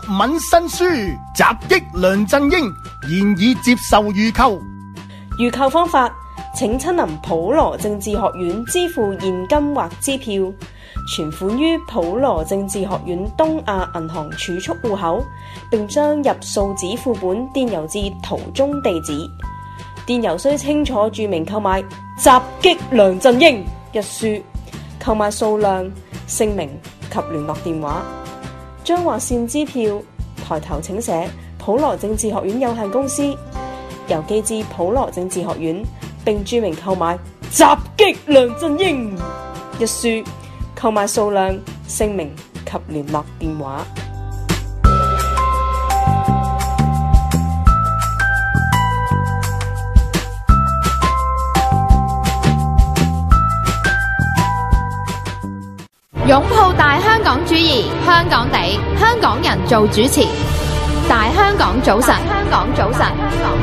敏新書襲擊梁振英，現已接受預購。 預購方法，請親臨普羅政治學院支付現金或支票，存款於普羅政治學院東亞銀行儲蓄戶口，並將入數紙副本電郵至圖中地址。電郵須清楚註明購買襲擊梁振英一書，購買數量、姓名及聯絡電話。將劃線支票抬頭請寫普羅政治學院有限公司，郵寄至普羅政治學院，並註明購買襲擊梁振英一書，購買數量、姓名及聯絡電話。 擁抱大香港主義，香港地，香港人做主持。大香港早晨，香港早晨，香港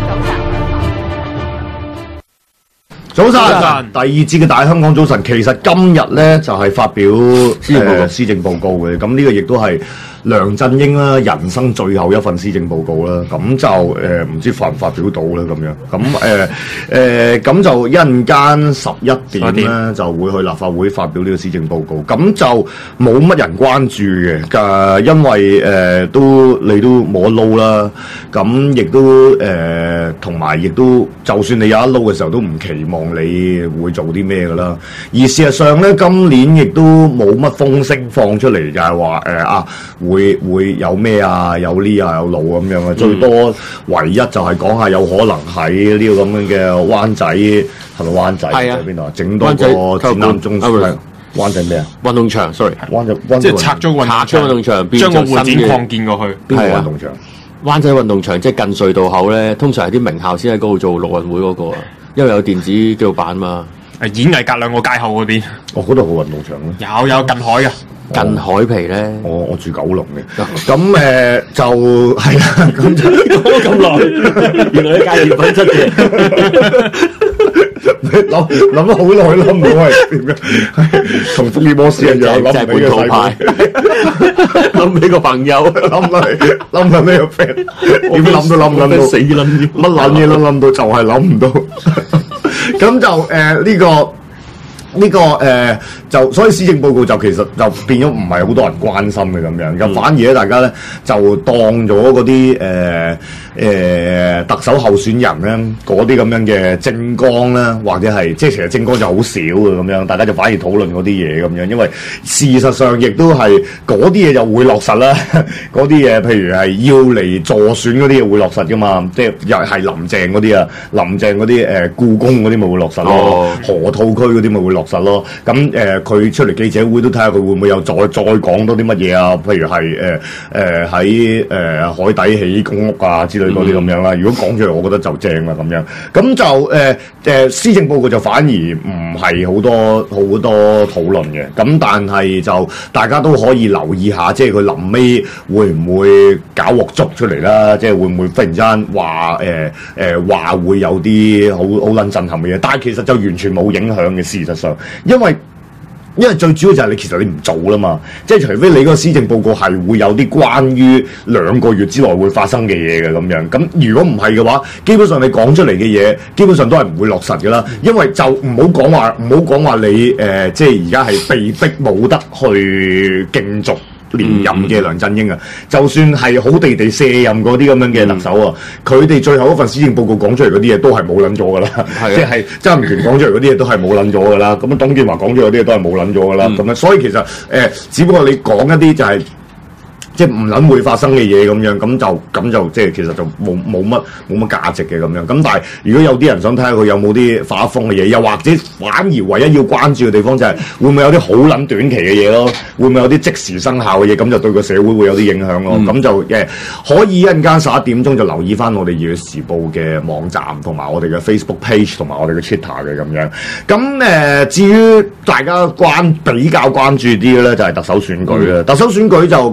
早晨。 早晨，第二節嘅大香港早晨，其實今日咧就係發表施政報告嘅，咁呢個亦都係梁振英啦人生最後一份施政報告啦，咁就唔知發唔發表到啦咁樣，咁就一陣間11點咧就會去立法會發表呢個施政報告，咁就冇乜人關注嘅，因為你都冇得撈啦，咁亦都同埋亦都就算你有得撈嘅時候，都唔期望你會做啲咩噶啦，而事實上咧今年亦都冇乜風聲放出嚟，就係話會有咩啊，有呢啊有路咁樣啊，最多唯一就係講下有可能喺呢個咁樣嘅灣仔，係咪灣仔？係啊，邊度啊？整多個展覽中心。灣仔咩啊？運動場 ，sorry， 灣仔即係拆咗運動場，將個會展擴建過去。 邊個運動場？ 灣仔運動場即係近隧道口咧，通常係啲名校先喺嗰度做陸運會嗰個啊，因為有電子紀錄版嘛。 演藝隔兩個街口嗰邊， 嗰度好運動場咧。 有近海嘅。 近海皮咧， 我住九龍嘅，咁就係啦，咁就講咁耐，原來你介紹品質嘅，諗咗好耐諗唔到係點嘅，同福爾摩斯一樣，諗本土派，諗起個朋友，諗緊呢個 friend， 點諗都諗唔到， 死諗乜撚嘢都諗到，就係諗唔到，咁就呢個就所以施政報告就其實就變咗唔係好多人關心嘅咁樣，咁反而咧大家咧就當咗嗰啲特首候選人咧嗰啲咁樣嘅政綱啦，或者係即係其實政綱就好少嘅咁樣，大家就反而討論嗰啲嘢咁樣，因為事實上亦都係嗰啲嘢就會落實啦，嗰啲嘢譬如係要嚟助選嗰啲嘢會落實噶嘛，即係又係林鄭嗰啲啊，林鄭嗰啲故宮嗰啲咪會落實咯，河套區嗰啲咪會落實咯，咁佢出嚟記者會都睇下佢會唔會有再講多啲乜嘢啊？譬如係喺海底起公屋啊之類嗰啲咁樣啦。如果講出嚟，我覺得就正啦咁樣。咁就施政報告就反而唔係好多討論嘅。咁但係就大家都可以留意下，即係佢臨尾會唔會搞鑊粥出嚟啦？即係會唔會忽然之間話會有啲好撚震撼嘅嘢？但係其實就完全冇影響嘅，事實上。因為最主要就係其實你唔做啦嘛，即係除非你嗰個施政報告係會有啲關於2個月之內會發生嘅嘢嘅咁樣，咁如果唔係嘅話，基本上你講出嚟嘅嘢，基本上都係唔會落實㗎啦。因為就唔好講話你即係而家係被逼冇得去競逐連任嘅梁振英啊，就算係好地地卸任嗰啲咁樣嘅特首啊，佢哋最後一份施政報告講出嚟嗰啲嘢都係冇撚咗噶啦，即係曾蔭權講出嚟嗰啲嘢都係冇撚咗噶啦，咁啊董建華講出嚟嗰啲嘢都係冇撚咗噶啦，咁樣所以其實只不過你講一啲就係即係唔撚會發生嘅嘢咁樣，咁就即係其實就冇乜價值嘅咁樣。咁但係如果有啲人想睇下佢有冇啲發瘋嘅嘢，又或者反而唯一要關注嘅地方就係會唔會有啲好撚短期嘅嘢咯？會唔會有啲即時生效嘅嘢？咁就對個社會會有啲影響咯。咁就可以一陣間11點鐘就留意翻我哋《熱血時報》嘅網站同埋我哋嘅 Facebook page 同埋我哋嘅 Twitter 嘅咁樣。咁至於大家比較關注啲嘅咧，就係特首選舉啦。特首選舉就琴日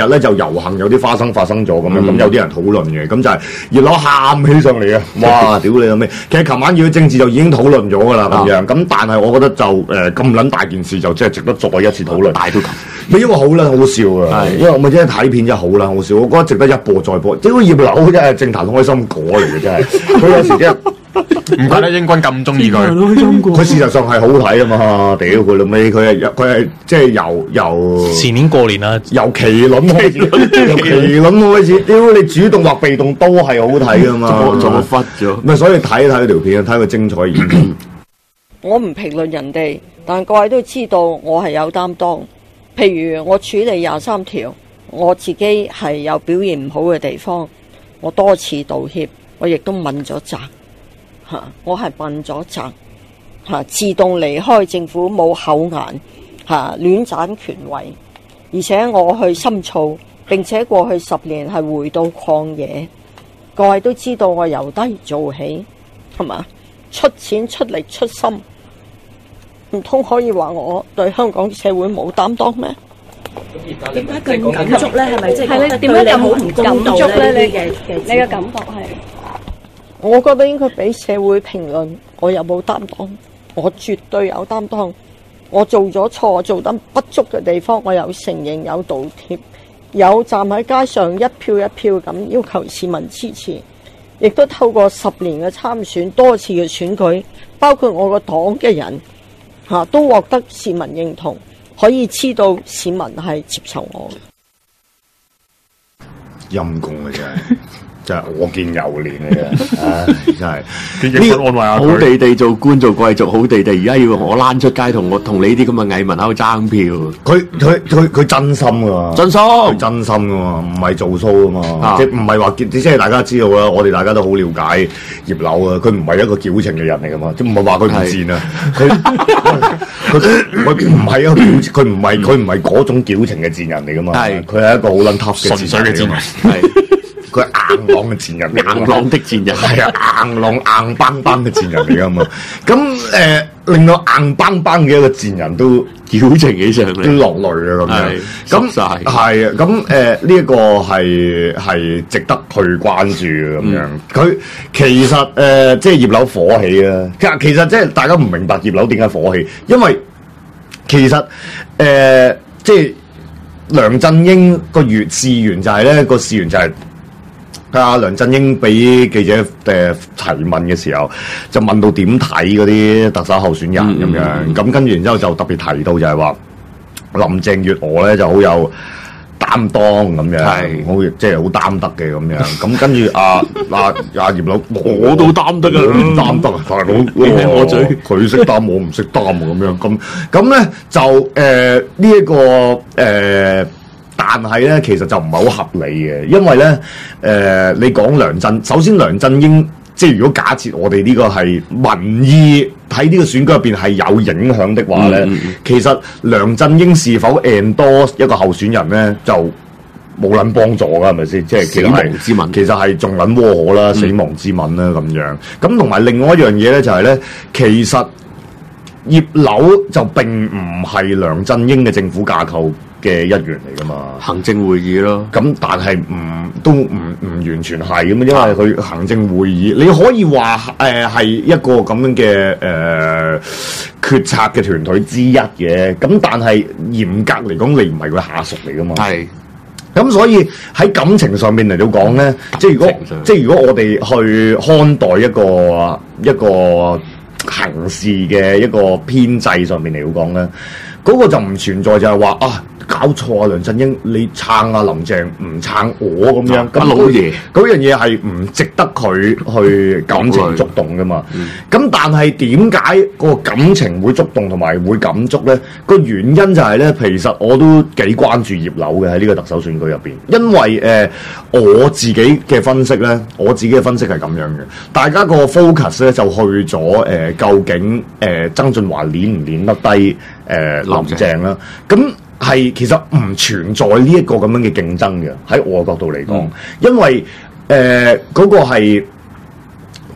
咧就遊行有啲花生發生咗咁樣，咁有啲人討論嘅，咁就係葉劉喊起上嚟啊！哇，屌你有咩？其實琴晚要政治就已經討論咗㗎啦，咁樣咁，但係我覺得就咁撚大件事就真係值得再一次討論。 大到咁， 咪因為好撚好笑啊！因為我咪真係睇片真係好撚好笑，我覺得值得一播再播。屌葉劉真係政壇開心果嚟嘅真係，佢有時真係。 唔怪得英軍咁中意佢， 佢事實上係好睇啊嘛！屌佢老尾，佢係即係由前年過年啊， 由麒麟開始，由麒麟開始，屌你主動或被動都係好睇噶嘛！ 仲忽咗， 咪所以睇條片，睇佢精彩演繹。 我唔評論人哋，但各位都知道我係有擔當。譬如我處理23條，我自己係有表現唔好嘅地方，我多次道歉，我亦都問咗責。我係問咗責，自動離開政府冇口顏，亂斬權位，而且我去深造，並且過去10年係回到曠野，各位都知道我由低做起，係嘛？出錢出力出心，唔通可以話我對香港社會冇擔當咩？ 點解咁感觸咧？係咪即係係咧？ 點解咁好唔公道咧？ 你嘅感覺係？我覺得應該俾社會評論我有冇擔當，我絕對有擔當。我做咗錯，做得不足嘅地方，我有承認，有道歉，有站喺街上一票一票咁要求市民支持，亦都透過10年嘅參選，多次嘅選舉，包括我個黨嘅人都獲得市民認同，可以知道市民係接受我嘅。 陰公嘅真係。真係我見猶憐嚟嘅，唉，真係呢個安慰下佢好地地做官做貴族，好地地而家要我躝出街同你啲咁嘅蟻民喺度爭票。 佢真心噶嘛， 真心佢真心噶嘛，唔係做 show 噶嘛，即係唔係話即係大家知道啦，我哋大家都好了解葉劉啊，佢唔係一個矯情嘅人嚟噶嘛，即係唔係話佢唔賤啊，佢唔係一個矯情，佢唔係嗰種矯情嘅賤人嚟噶嘛，佢係一個好撚 tough 嘅純粹嘅賤人， 係。佢係硬朗嘅賤人， 硬朗的賤人， 係啊，硬朗硬邦邦嘅賤人嚟噶嘛。咁令到硬邦邦嘅一個賤人都矯情起上嚟， 都落淚啊咁樣。咁係啊，咁呢一個係值得去關注嘅咁樣。佢其實即係葉劉火起啊。其實即係大家唔明白葉劉點解火起，因為其實即係梁振英個事源就係咧，個事源就係。梁振英俾記者提問嘅時候，就問到點睇嗰啲特首候選人咁樣，咁跟住然之後就特別提到就係話林鄭月娥咧就好有擔當咁樣，好即係好擔得嘅咁樣，咁跟住阿葉劉我都擔得啊，擔得啊，大佬你聽我嘴，佢識擔我唔識擔咁樣，咁咧就呢一個但係咧，其實就唔係好合理嘅，因為咧，你講首先梁振英，即係如果假設我哋呢個係民意喺呢個選舉入邊係有影響的話咧，其實梁振英是否 endorse 一個候選人咧，就冇撚幫助㗎，係咪先？即係死亡之吻， 其實係仲撚窩火啦，死亡之吻啦咁樣。咁同埋另外一樣嘢咧，就係咧，其實葉劉就並唔係梁振英嘅政府架構嘅一員嚟噶嘛， 行政會議咯， 咁但係都唔完全係咁，因為佢行政會議，你可以話係一個咁樣嘅決策嘅團隊之一嘅，咁但係嚴格嚟講，你唔係佢下屬嚟噶嘛，係，咁所以喺感情上面嚟到講咧，即係如果我哋去看待一個行事嘅一個編制上面嚟到講咧，嗰個就唔存在就係話啊。搞錯啊！梁振英，你撐啊林鄭，唔撐我咁樣，咁老爺嗰樣嘢係唔值得佢去感情觸動噶嘛？咁但係點解個感情會觸動同埋會感觸咧？個原因就係咧，其實我都幾關注葉劉嘅喺呢個特首選舉入邊，因為我自己嘅分析咧，係咁樣嘅，大家個 focus 咧就去咗究竟曾俊華攣唔攣得低林鄭啦，咁。係其實唔存在呢一個咁樣嘅競爭嘅，喺我角度嚟講，因為嗰個係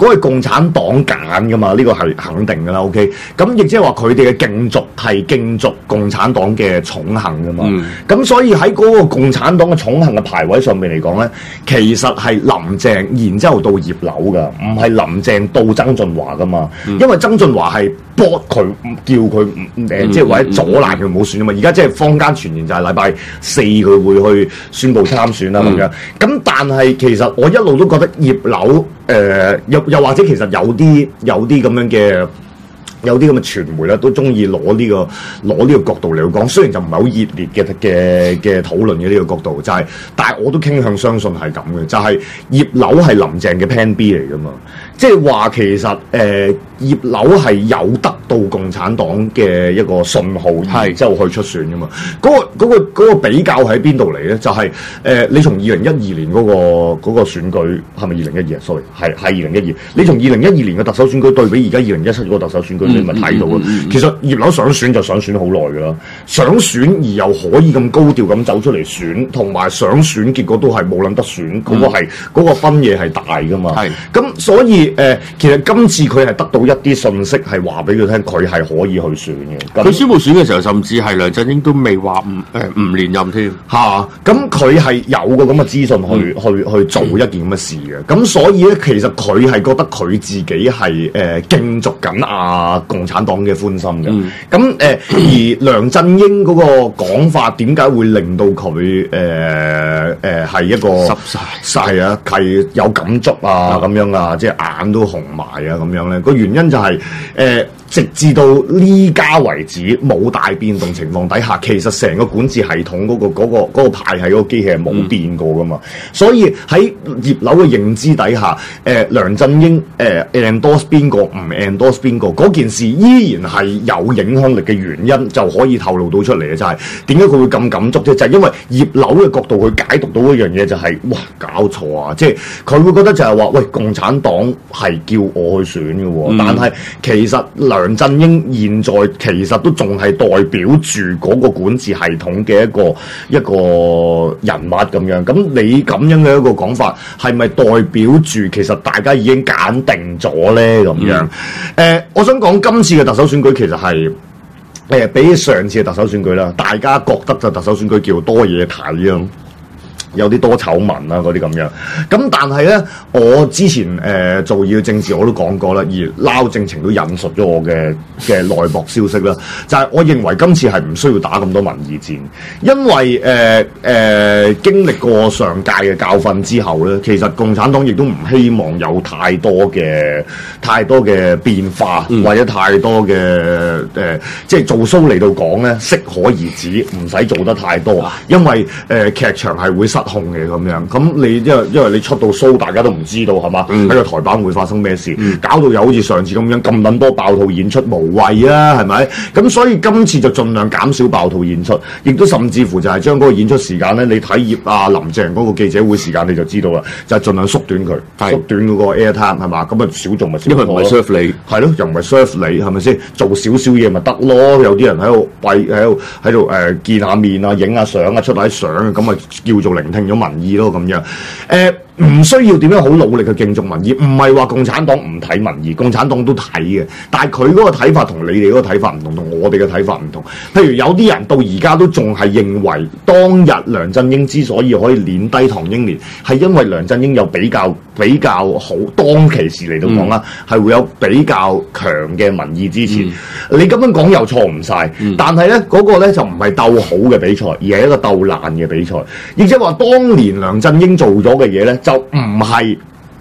個係共產黨揀噶嘛，呢個係肯定噶啦。OK， 咁亦即係話佢哋嘅競逐係競逐共產黨嘅寵幸噶嘛。咁所以喺嗰個共產黨嘅寵幸嘅排位上面嚟講咧，其實係林鄭，然之後到葉劉噶，唔係林鄭到曾俊華噶嘛。因為曾俊華係搏佢，叫佢即係或者阻攔佢唔好選啊嘛。而家即係坊間傳言就係禮拜4佢會去宣布參選啦咁樣。咁但係其實我一路都覺得葉劉又或者其實有啲咁樣嘅。有啲咁嘅傳媒咧，都中意攞呢個角度嚟講，雖然就唔係好熱烈嘅討論嘅呢個角度，就係、但係我都傾向相信係咁嘅，就係、葉劉係林鄭嘅 Plan B 嚟噶嘛，即係話其實葉劉係有得到共產黨嘅一個信號，係之後去出選噶嘛。嗰個比較喺邊度嚟咧？就係、你從2012年嗰個選舉係咪2012啊 ？sorry， 係2012。你從2012年嘅特首選舉對比而家2017嗰個特首選舉，你咪睇到啊。其實葉劉想選就想選好耐噶啦，想選而又可以咁高調咁走出嚟選，同埋想選結果都係冇諗得選，嗰個分野係大噶嘛。係咁，所以其實今次佢係得到一啲信息係話俾佢聽，佢係可以去選嘅。 佢宣布選嘅時候，甚至係梁振英都未話唔連任添嚇。咁佢係有個咁嘅資訊去做一件咁嘅事嘅。咁所以咧，其實佢係覺得佢自己係競逐緊共產黨嘅歡心嘅。咁而梁振英嗰個講法點解會令到佢係一個濕晒係啊，係有感觸啊咁樣啊，即係眼都紅埋啊咁樣咧？個原因就係直至到呢家為止冇大變動情況底下，其實成個管治系統嗰個派系嗰個機器係冇變過噶嘛。所以喺葉劉嘅認知底下，梁振英endorse 邊個唔 endorse 邊個嗰件事依然係有影響力嘅原因，就可以透露到出嚟嘅就係點解佢會咁感觸啫？就係因為葉劉嘅角度去解讀到一樣嘢，就係哇搞錯啊！即係佢會覺得就係話喂，共產黨係叫我去選嘅喎，但係其實梁振英現在其實都仲係代表住嗰個管治系統嘅一個人物咁樣。咁你咁樣嘅一個講法，係咪代表住其實大家已經揀定咗咧咁樣？我想講今次嘅特首選舉其實係比起上次嘅特首選舉啦，大家覺得就特首選舉叫多嘢睇啊。有啲多醜聞啦，嗰啲咁樣。咁但係咧，我之前做嘢政治我都講過啦，而撈政情都引述咗我嘅內幕消息啦。就係我認為今次係唔需要打咁多民意戰，因為經歷過上屆嘅教訓之後咧，其實共產黨亦都唔希望有太多嘅變化，或者太多嘅即係做 show 嚟到講咧，適可而止，唔使做得太多，因為劇場係會失控嘅咁樣，咁你因為你出到 show，大家都唔知道係嘛？喺個台板會發生咩事，搞到又好似上次咁樣咁撚多爆肚演出無謂啊，係咪？咁所以今次就盡量減少爆肚演出，亦都甚至乎就係將嗰個演出時間咧，你睇林鄭嗰個記者會時間你就知道啦，就係盡量縮短佢，縮短嗰個 air time 係嘛？咁啊少做咪少，因為唔係 serve 你，係咯，又唔係 serve 你係咪先？做少少嘢咪得咯，有啲人喺度見下面啊，影下相啊，出下相啊，咁啊叫做聆聽咗民意咯咁樣，唔需要點樣好努力去競逐民意，唔係話共產黨唔睇民意，共產黨都睇嘅，但係佢嗰個睇法同你哋嗰個睇法唔同，同我哋嘅睇法唔同。譬如有啲人到而家都仲係認為，當日梁振英之所以可以碾低唐英年，係因為梁振英有比較好，當其時嚟到講啦，係會有比較強嘅民意支持。你咁樣講又錯唔晒，但係咧嗰個咧就唔係鬥好嘅比賽，而係一個鬥爛嘅比賽。亦即係話，當年梁振英做咗嘅嘢咧，就唔係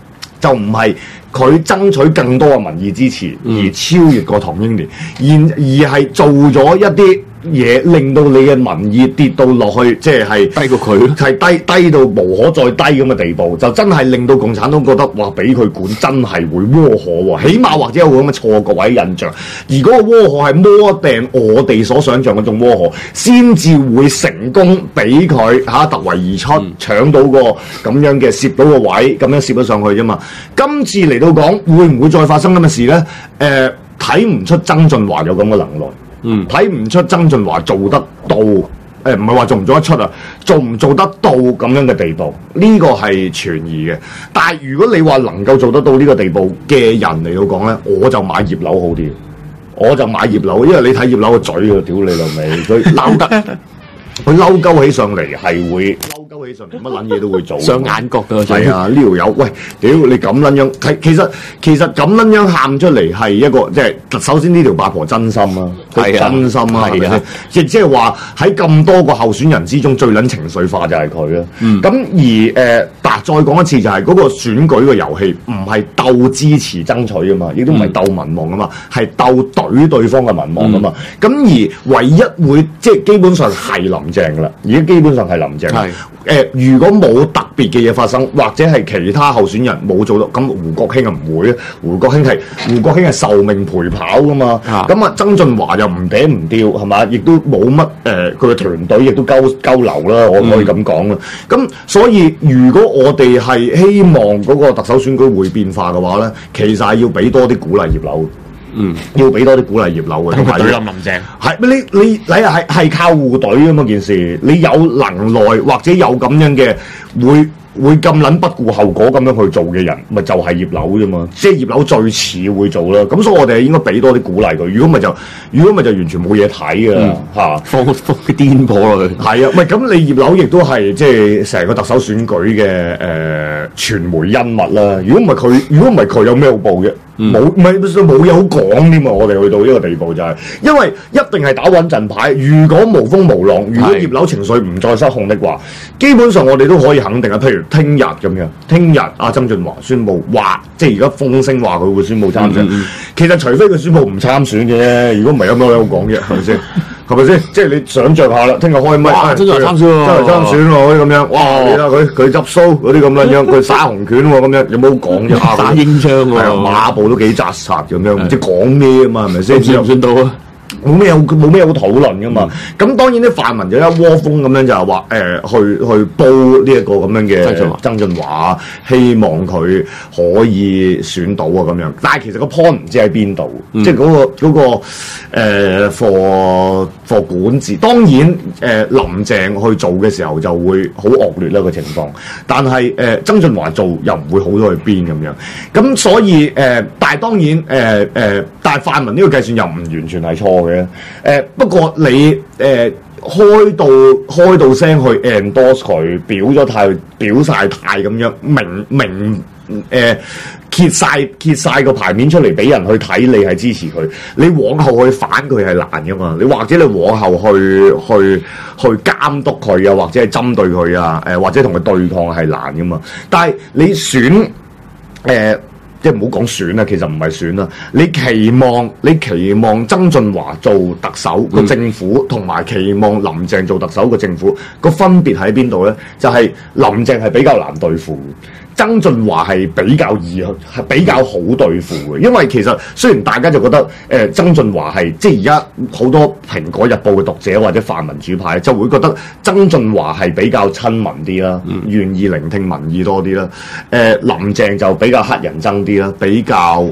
佢爭取更多嘅民意支持而超越過唐英年，而係做咗一啲嘢令到你嘅民意跌到落去，即係低過佢，係低到無可再低咁嘅地步，就真係令到共產黨覺得哇，俾佢管真係會窩火喎，起碼或者有個咁嘅錯覺或者印象，而嗰個窩火係摸定我哋所想象嗰種窩火，先至會成功俾佢突圍而出，搶到個咁樣嘅攝到個位，咁樣攝咗上去啫嘛。今次嚟到講，會唔會再發生咁嘅事咧？睇唔出曾俊華有咁嘅能耐。睇唔出曾俊華做得到唔係話做唔做得出啊，做唔做得到咁樣嘅地步，呢個係存疑嘅。但係如果你話能夠做得到呢個地步嘅人嚟到講咧，我就買葉劉好啲。我就買葉劉，因為你睇葉劉個嘴啊，屌你老味，佢嬲得，佢嬲鳩起上嚟係會嬲鳩起上嚟，乜撚嘢都會做。 上眼角㗎， 係啊！呢條友，喂，屌你咁撚樣，其實咁撚樣喊出嚟係一個即係首先呢條八婆真心啊，佢真心啊，係啊，亦即係話喺咁多個候選人之中最撚情緒化就係佢啊。咁而再講一次就係嗰個選舉嘅遊戲唔係鬥支持爭取啊嘛，亦都唔係鬥民望啊嘛，係鬥對方嘅民望啊嘛。咁而唯一會即係基本上係林鄭噶啦，而家基本上係林鄭。如果冇特別嘅嘢發生，或者係其他候選人冇做到，咁胡國興啊唔會啊。胡國興係受命陪跑噶嘛。咁啊，曾俊華又唔嗲唔吊係嘛，亦都冇乜佢嘅團隊亦都鳩流啦，我可以咁講啦。咁所以如果我哋係希望嗰個特首選舉會變化嘅話咧，其實係要俾多啲鼓勵葉劉。要俾多啲鼓勵葉劉嘅， 同埋對林鄭係你係靠護隊啊嘛件事，你有能耐或者有咁樣嘅會咁撚不顧後果咁樣去做嘅人，咪就係葉劉啫嘛，即係葉劉最似會做啦。咁所以我哋應該俾多啲鼓勵佢，如果咪就完全冇嘢睇㗎嚇， 放佢癲婆落去。係啊，唔係咁你葉劉亦都係即係成個特首選舉嘅傳媒恩物啦。如果唔係佢有咩好報啫？冇嘢好講添嘛！我哋去到呢個地步就係，因為一定係打穩陣牌。如果無風無浪，如果葉劉情緒唔再失控的話，基本上我哋都可以肯定啊。譬如聽日咁樣，聽日阿曾俊華宣布話，即係而家風聲話佢會宣布參選。其實除非佢宣布唔參選嘅啫，如果唔係有咩好講啫，係咪先？係咪先？即係你想像下啦，聽日開咪， 真係參選喎， 真係參選喎，嗰啲咁樣。哇！你睇佢執須嗰啲咁樣樣，佢耍紅拳喎，咁樣有冇講啫？ 打英槍喎， 馬步都幾紮實咁樣，唔知講咩啊嘛，係咪先？ 算唔算到啊？ 冇咩好討論噶嘛。咁當然啲泛民就一窩蜂咁樣就係話去煲呢一個咁樣嘅曾俊華，希望佢可以選到啊咁樣。但係其實個 point 唔知喺邊度，即係嗰個for管治。當然林鄭去做嘅時候就會好惡劣啦個情況，但係曾俊華做又唔會好到去邊咁樣。咁所以但係當然但係泛民呢個計算又唔完全係錯嘅。不過你開到聲去 endorse 佢，表晒態咁樣，明揭晒個牌面出嚟俾人去睇，你係支持佢。你往後去反佢係難噶嘛？你或者你往後去監督佢啊，或者係針對佢啊，或者同佢對抗係難噶嘛？但係你選即係唔好講選啦，其實唔係選啦。你期望曾俊華做特首個政府，同埋期望林鄭做特首個政府個分別喺邊度咧？就係林鄭係比較難對付，曾俊華係比較易，係比較好對付嘅。因為其實雖然大家就覺得曾俊華係即係而家好多蘋果日報嘅讀者或者泛民主派就會覺得曾俊華係比較親民啲啦，願意聆聽民意多啲啦。林鄭就比較乞人憎啲啦，比較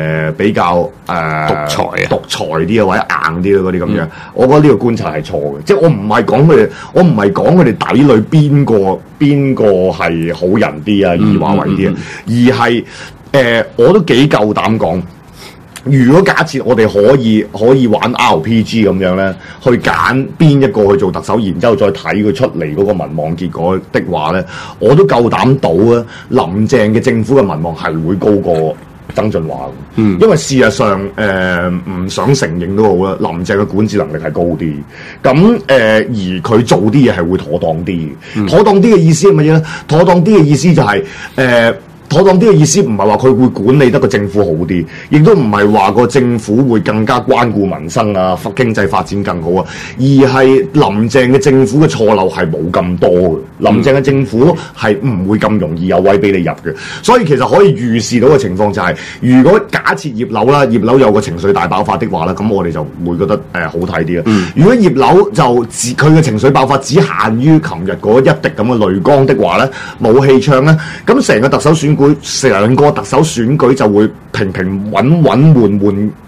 獨裁啲啊，或者硬啲咯嗰啲咁樣。我覺得呢個觀察係錯嘅，即係我唔係講佢哋底裏邊個係好人啲啊，以華為啲啊，而係我都幾夠膽講。如果假設我哋可以玩 RPG 咁樣咧，去揀邊一個去做特首，然之後再睇佢出嚟嗰個民望結果的話咧，我都夠膽賭啊！林鄭嘅政府嘅民望係會高過曾俊華，因為事實上唔想承認都好啦，林鄭嘅管治能力係高啲，咁而佢做啲嘢係會妥當啲嘅。妥當啲嘅意思係乜嘢咧？妥當啲嘅意思就係妥當啲嘅意思唔係話佢會管理得個政府好啲，亦都唔係話個政府會更加關顧民生啊，經濟發展更好啊，而係林鄭嘅政府嘅錯漏係冇咁多嘅。林鄭嘅政府係唔會咁容易有位俾你入嘅，所以其實可以預示到嘅情況就係，如果假設葉劉有個情緒大爆發的話咧，咁我哋就會覺得好睇啲啦。如果葉劉就佢嘅情緒爆發只限於琴日嗰一滴咁嘅淚光的話咧，冇氣唱咧，咁成個特首選舉就會平平穩穩悶悶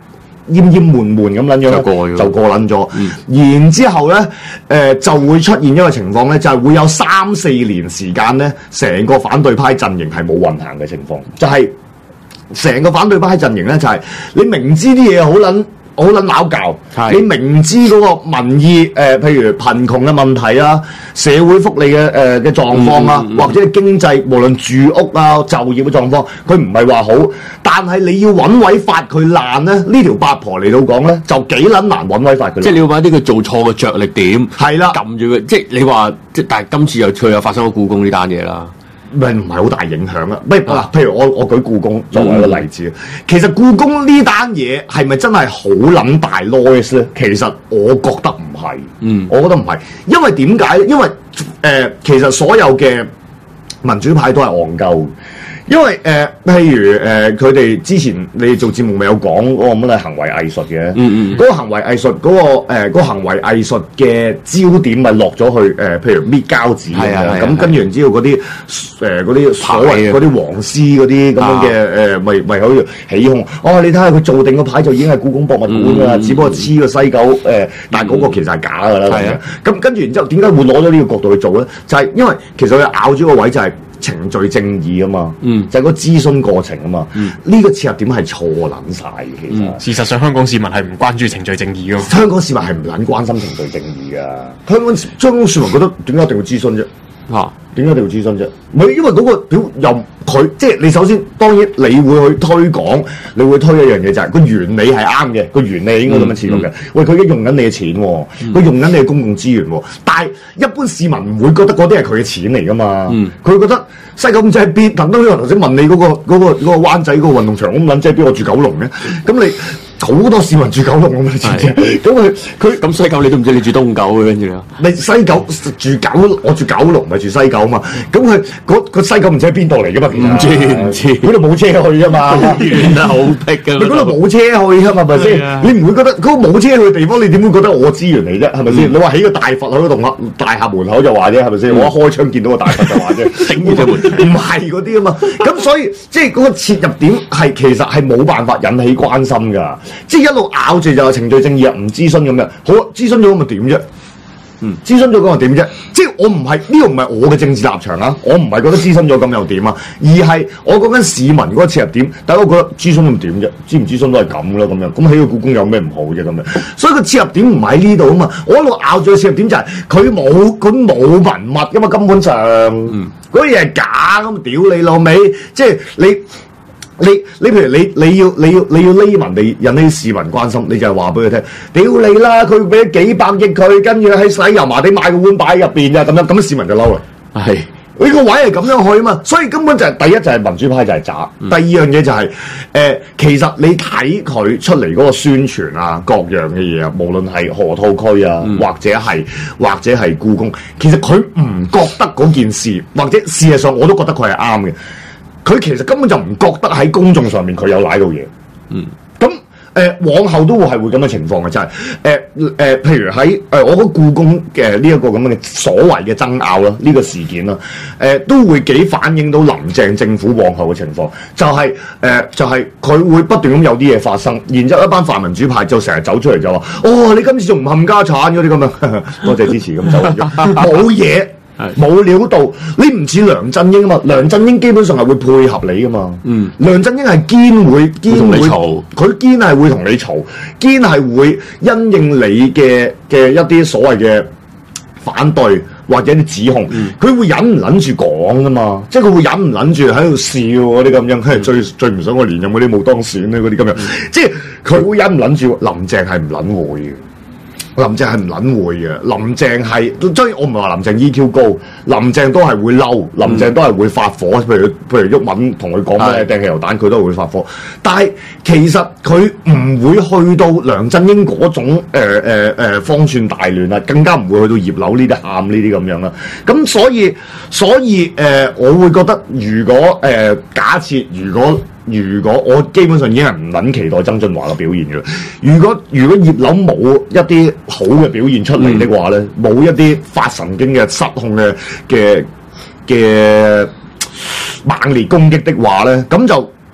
悶咁撚樣就過撚咗。然之後咧就會出現一個情況咧，就係會有3-4年時間咧，成個反對派陣營係冇運行嘅情況，就係成個反對派陣營咧，就係你明知啲嘢好撚拗教，你明知嗰個民意譬如貧窮嘅問題啊、社會福利嘅狀況啊，或者經濟無論住屋啊、就業嘅狀況，佢唔係話好，但係你要揾位發佢爛咧，呢條八婆嚟到講咧，就幾撚難揾位發佢爛。 即係你要揾啲佢做錯嘅着力點， 係啦， 撳住佢。即係你話，但係今次佢又發生咗故宮呢單嘢啦。 唔係好大影響啊！譬如我舉故宮作為一個例子，其實故宮呢單嘢係咪真係好撚大 noise 咧？其實我覺得唔係，我覺得唔係，因為點解咧？因為其實所有嘅民主派都係戇鳩。因為譬如佢哋之前你哋做節目咪有講嗰個乜嘢行為藝術嘅，嗰個行為藝術嗰個行為藝術嘅焦點咪落咗去譬如搣膠紙咁跟住然之後嗰啲所謂嗰啲黃絲嗰啲咁樣嘅咪好似起哄，你睇下佢做定個牌就已經係故宮博物館㗎啦，只不過黐個西九但係嗰個其實係假㗎啦。咁跟住然之後點解會攞咗呢個角度去做咧？就係因為其實佢咬咗個位就係程序正義啊嘛，就係個諮詢過程啊嘛，呢個切入點係錯撚晒嘅。其實事實上香港市民係唔關注程序正義噶嘛， 香港市民係唔撚關心程序正義噶。香港市民覺得點解一定要諮詢啫？點解一定要諮詢啫？唔係因為嗰個表又佢即係你首先當然你會去推廣，你會推一樣嘢就係個原理係啱嘅，個原理應該咁樣設立嘅。喂，佢而家用緊你嘅錢喎，佢用緊你嘅公共資源喎，但係一般市民唔會覺得嗰啲係佢嘅錢嚟噶嘛，佢覺得西九咁即係邊？等於我頭先問你嗰個灣仔嗰個運動場咁撚即係邊？我住九龍嘅，咁你。好多市民住九龍咁嘛，知唔知？咁佢咁西九你都唔知你住東九嘅，跟住你西九我住九龍，唔係住西九啊嘛。咁佢個西九唔知喺邊度嚟噶嘛？唔知，嗰度冇車去噶嘛， 遠啊，好僻噶。 你嗰度冇車去噶嘛？係咪先？你唔會覺得嗰個冇車去嘅地方，你點會覺得我資源嚟啫？係咪先？你話起個大佛喺嗰度，大廈門口就話啫，係咪先？我一開窗見到個大佛就話啫，頂住隻門，唔係嗰啲啊嘛。咁所以即係嗰個切入點係其實係冇辦法引起關心㗎。即係一路咬住就係程序正義啊，唔諮詢咁樣。好，諮詢咗咁咪點啫？諮詢咗咁又點啫？即係我唔係呢個唔係我嘅政治立場啊！我唔係覺得諮詢咗咁又點啊？而係我講緊市民嗰個切入點，大家覺得諮詢咁點啫？諮唔諮詢都係咁啦，咁樣咁起個故宮有咩唔好啫？咁樣，所以個切入點唔喺呢度啊嘛！我一路咬住個切入點就係佢冇文物噶嘛，根本上嗰啲嘢係假咁，屌你老味！即係你譬如你要匿文地引起市民關心，你就係話俾佢聽，屌你啦！佢俾咗幾百億佢，跟住喺洗油麻地買個碗擺入邊啊，咁樣市民就嬲啦。係呢個位係咁樣去啊嘛，所以根本就係第一就係民主派就係渣，第二樣嘢就係其實你睇佢出嚟嗰個宣傳啊，各樣嘅嘢啊，無論係河套區啊，或者係故宮，其實佢唔覺得嗰件事，或者事實上我都覺得佢係啱嘅。佢其實根本就唔覺得喺公眾上面佢有賴到嘢，咁往後都會係咁嘅情況嘅，就係譬如喺我覺得故宮嘅呢一個咁嘅所謂嘅爭拗啦，呢個事件啦，都會幾反映到林鄭政府往後嘅情況，就係佢會不斷咁有啲嘢發生，然之後一班泛民主派就成日走出嚟就話：你今次仲唔冚家產嗰啲咁樣，多謝支持咁走咗，冇嘢。冇料到，你唔似梁振英啊嘛，梁振英基本上係會配合你噶嘛，梁振英係堅會佢堅係會同你嘈，堅係會因應你嘅一啲所謂嘅反對或者啲指控，佢會忍唔撚住講噶嘛，即係佢會忍唔撚住喺度笑嗰啲咁樣，佢係最唔想我連任嗰啲冇當選咧嗰啲咁樣，即係佢會忍唔撚住，林鄭係唔撚會嘅。林鄭係唔撚會嘅，林鄭係，當然我唔係話林鄭 EQ 高，林鄭都係會嬲，林鄭都係會發火，譬如毓民同佢講咩掟汽油彈，佢都係會發火。但係其實佢唔會去到梁振英嗰種方寸大亂啊，更加唔會去到葉劉呢啲喊呢啲咁樣啦。咁所以我會覺得，如果假設如果我基本上已經係唔撚期待曾俊華嘅表現嘅，如果葉劉冇一啲好嘅表現出嚟的話咧，冇一啲發神經嘅失控嘅猛烈攻擊的話咧，咁就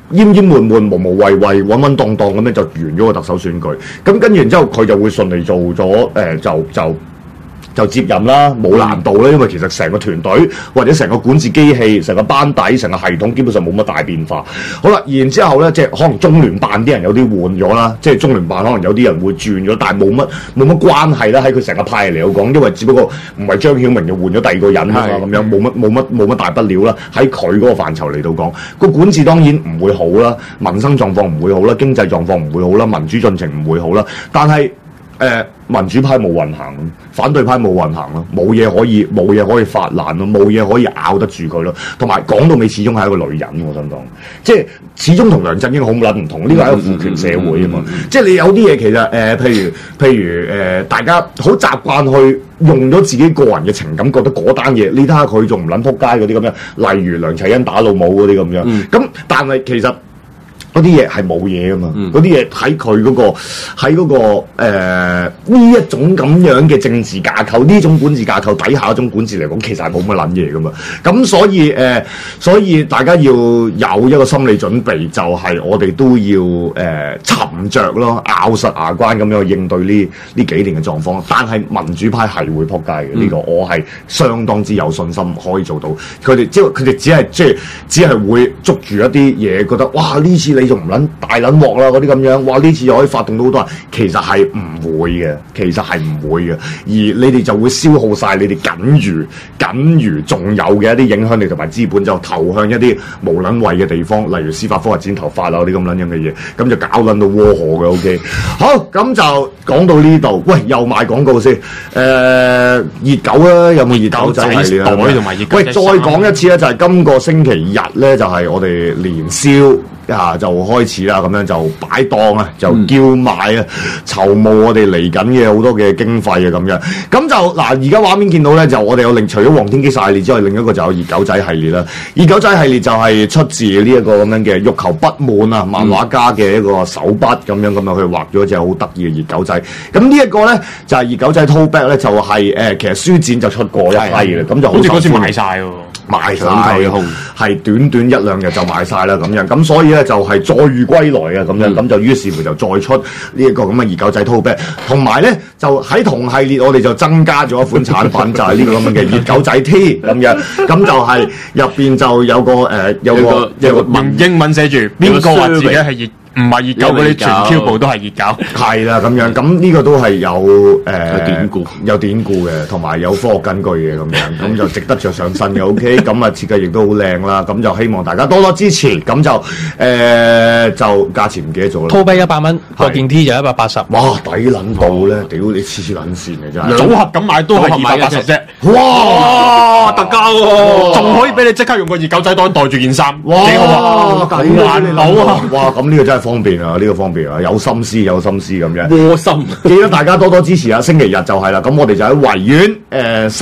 悶悶、無無謂謂、穩穩當當咁樣就完咗個特首選舉。咁跟住然之後，佢就會順利做咗就接任啦，冇難度啦，因為其實成個團隊或者成個管治機器、成個班底、成個系統基本上冇乜大變化。好啦，然之後咧，即係可能中聯辦啲人有啲換咗啦，即係中聯辦可能有啲人會轉咗，但係冇乜關係啦。喺佢成個派嚟講，因為只不過唔係張曉明就換咗第二個人啊嘛，咁樣冇乜大不了啦。喺佢嗰個範疇嚟到講，個管治當然唔會好啦，民生狀況唔會好啦，經濟狀況唔會好啦，民主進程唔會好啦，但係民主派冇運行，反對派冇運行咯，冇嘢可以發爛咯，冇嘢可以咬得住佢咯。同埋講到尾，始終係一個女人，我想講，即係始終同梁振英好撚唔同。呢個係一個父權社會啊嘛，即係你有啲嘢其實譬如大家好習慣去用咗自己個人嘅情感，覺得嗰單嘢，你睇下佢仲唔撚撲街嗰啲咁樣，例如梁齊恩打老母嗰啲咁樣。咁但係其實嗰啲嘢係冇嘢噶嘛，嗰啲嘢喺佢嗰個呢一種咁樣嘅政治架構，呢種管治架構底下一種管治嚟講，其實係冇乜撚嘢噶嘛。咁所以大家要有一個心理準備，就係我哋都要沉着咯，咬實牙關咁樣去應對呢幾年嘅狀況。但係民主派係會撲街嘅，呢個我係相當之有信心可以做到。佢哋只係會捉住一啲嘢，覺得哇呢次你仲唔撚大撚鑊啦嗰啲咁樣，哇呢次又可以發動到好多人，其實係唔會嘅，而你哋就會消耗晒你哋僅餘仲有嘅一啲影響力同埋資本，就投向一啲無撚謂嘅地方，例如司法覆核剪頭髮啊啲咁撚樣嘅嘢，咁就搞撚到窩河嘅。OK， 好，咁就講到呢度。喂，又賣廣告先。熱狗啦，有冇熱狗仔系列啊？ 同埋熱狗喂，再講一次咧，就係今個星期日咧，就係我哋年宵就開始啦，咁樣就擺檔啊，就叫賣啊，籌募我哋嚟緊嘅好多嘅經費啊，咁樣。咁就嗱，而家畫面見到咧，就我哋有除咗黃天基系列之外，另一個就有熱狗仔系列啦。熱狗仔系列就係出自呢一個咁樣嘅欲求不滿啊，漫畫家嘅一個手筆咁樣去畫咗一隻好得意嘅熱狗仔。咁呢一個咧就係熱狗仔 Tote Bag 咧，就係其實書展就出過一批嘅，咁就好似嗰次賣晒喎。 賣晒係短一兩日就賣晒啦，咁樣。咁所以咧就係再遇歸來啊，咁樣。咁就於是乎就再出呢一個咁嘅熱狗仔 Tote Bag，同埋咧就喺同系列我哋就增加咗一款產品，就係呢個咁樣嘅熱狗仔 T 咁樣。咁就係入邊就有個英文寫住邊個話自己係熱。唔係熱狗嗰啲，全 Q 部都係熱狗。 係啦，咁樣。咁呢個都係有典故嘅，同埋有科學根據嘅咁樣。咁就值得着上身嘅。OK， 咁啊設計亦都好靚啦。咁就希望大家多多支持。咁就價錢唔記得咗啦。 Tote Bag100蚊，個件 T 就180。哇， 抵撚到咧！屌你黐撚線嘅真係。 組合咁買都係280啫。 哇！特價喎， 仲可以俾你即刻用個熱狗仔袋袋住件衫，幾好啊！ 好環保啊！哇！咁呢個真係方便啊！呢個方便啊，有心思咁樣。 窩心， 記得大家多多支持啊！星期日就係啦，咁我哋就喺維園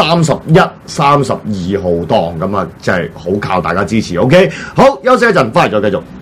31、32號檔，咁啊，真係好靠大家支持。OK， 好，休息一陣，翻嚟再繼續。